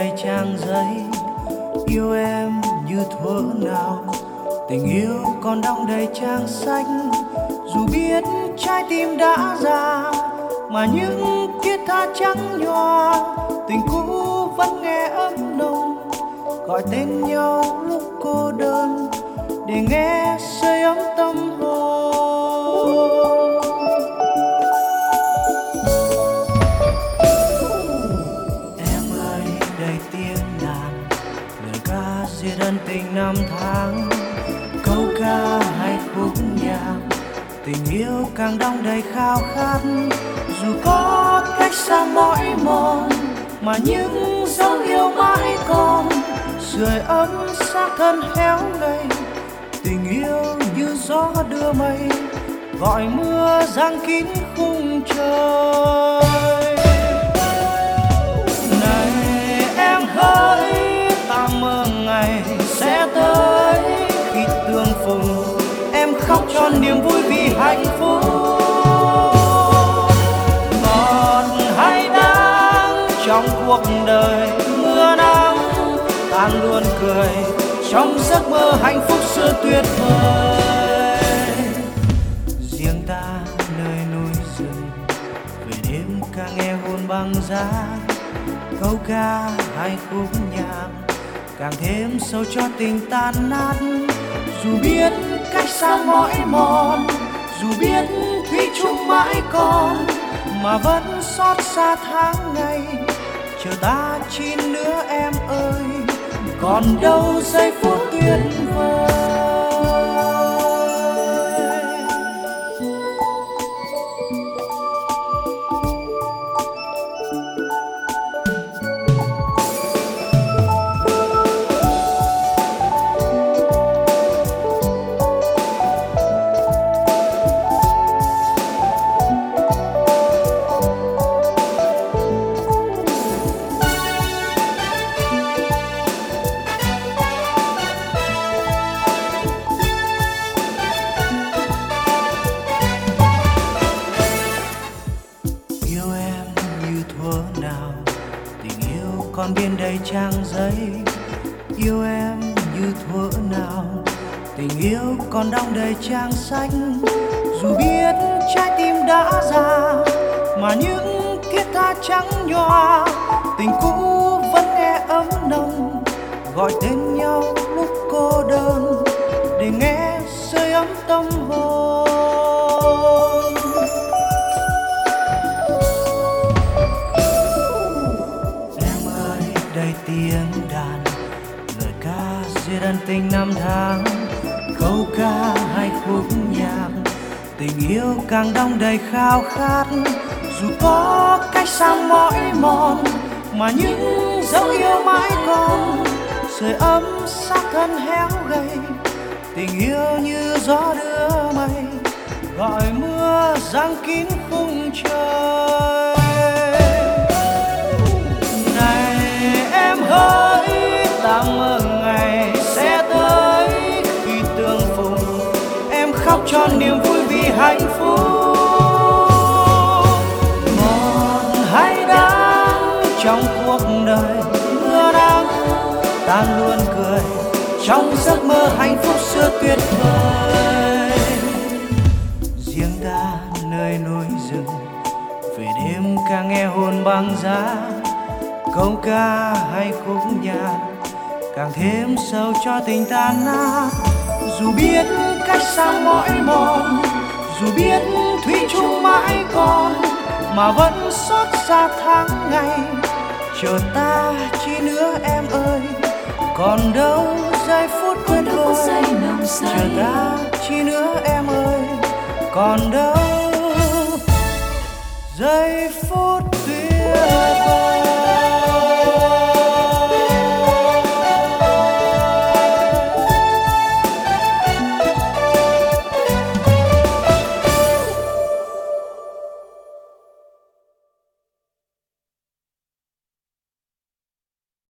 đầy trang giấy. Yêu em như thuở nào, tình yêu còn đong đầy trang sách. Dù biết trái tim đã già, mà những thiết tha trắng nhòa, tình cũ vẫn nghe ấm nồng, gọi tên nhau lúc cô đơn, để nghe sưởi ấm tâm hồn. Em ơi đầy tiếng đàn, lời ca diệt ân tình năm tháng, câu ca hay khúc nhạc, tình yêu càng đong đầy khao khát. Dù có cách xa mỏi mòn, mà những dấu yêu mãi còn, sưởi ấm xác thân héo gầy. Tình yêu như gió đưa mây, gọi mưa giăng kín khung trời. Này em hỡi, ta mơ ngày sẽ tới, khi tương phùng em khóc cho niềm vui vì hạnh phúc. Ngọt hay đắng trong cuộc đời mưa nắng, ta luôn cười trong giấc mơ hạnh phúc xưa tuyệt vời. Riêng ta nơi núi rừng, về đêm ca nghe hồn băng giá, câu ca hay khúc nhạc càng thêm sâu cho tình tan nát. Dù biết cách xa mỏi mòn, dù biết thủy chung mãi còn, mà vẫn xót xa tháng ngày. Chờ ta chi nữa em ơi, còn đâu giây phút tuyệt vời. Còn biên đầy trang giấy. Yêu em như thuở nào, tình yêu còn đong đầy trang sách. Dù biết trái tim đã già, mà những thiết tha trắng nhòa, tình cũ vẫn nghe ấm nồng, gọi tên nhau lúc cô đơn, để nghe sưởi ấm tâm hồn. Tiếng đàn, lời ca diệt ân tình năm tháng, câu ca hay khúc nhạc, tình yêu càng đong đầy khao khát. Dù có cách xa mỏi mòn, mà những dấu yêu mãi còn, sưởi ấm xác thân héo gầy. Tình yêu như gió đưa mây, gọi mưa giăng kín khung trời. Hỡi ta mơ ngày sẽ tới, khi tương phùng em khóc cho niềm vui vì hạnh phúc. Ngọt hay đắng trong cuộc đời mưa nắng, ta luôn cười trong giấc mơ hạnh phúc xưa tuyệt vời. Riêng ta nơi núi rừng, về đêm ca nghe hồn băng giá, câu ca hay khúc nhạc càng thêm sâu cho tình tan nát. Dù biết cách xa mỏi mòn, dù biết thủy chung mãi còn, mà vẫn xót xa tháng ngày. Chờ ta chi nữa em ơi, còn đâu giây phút quên rồi. Chờ ta chi nữa em ơi, còn đâu giây phút tuyệt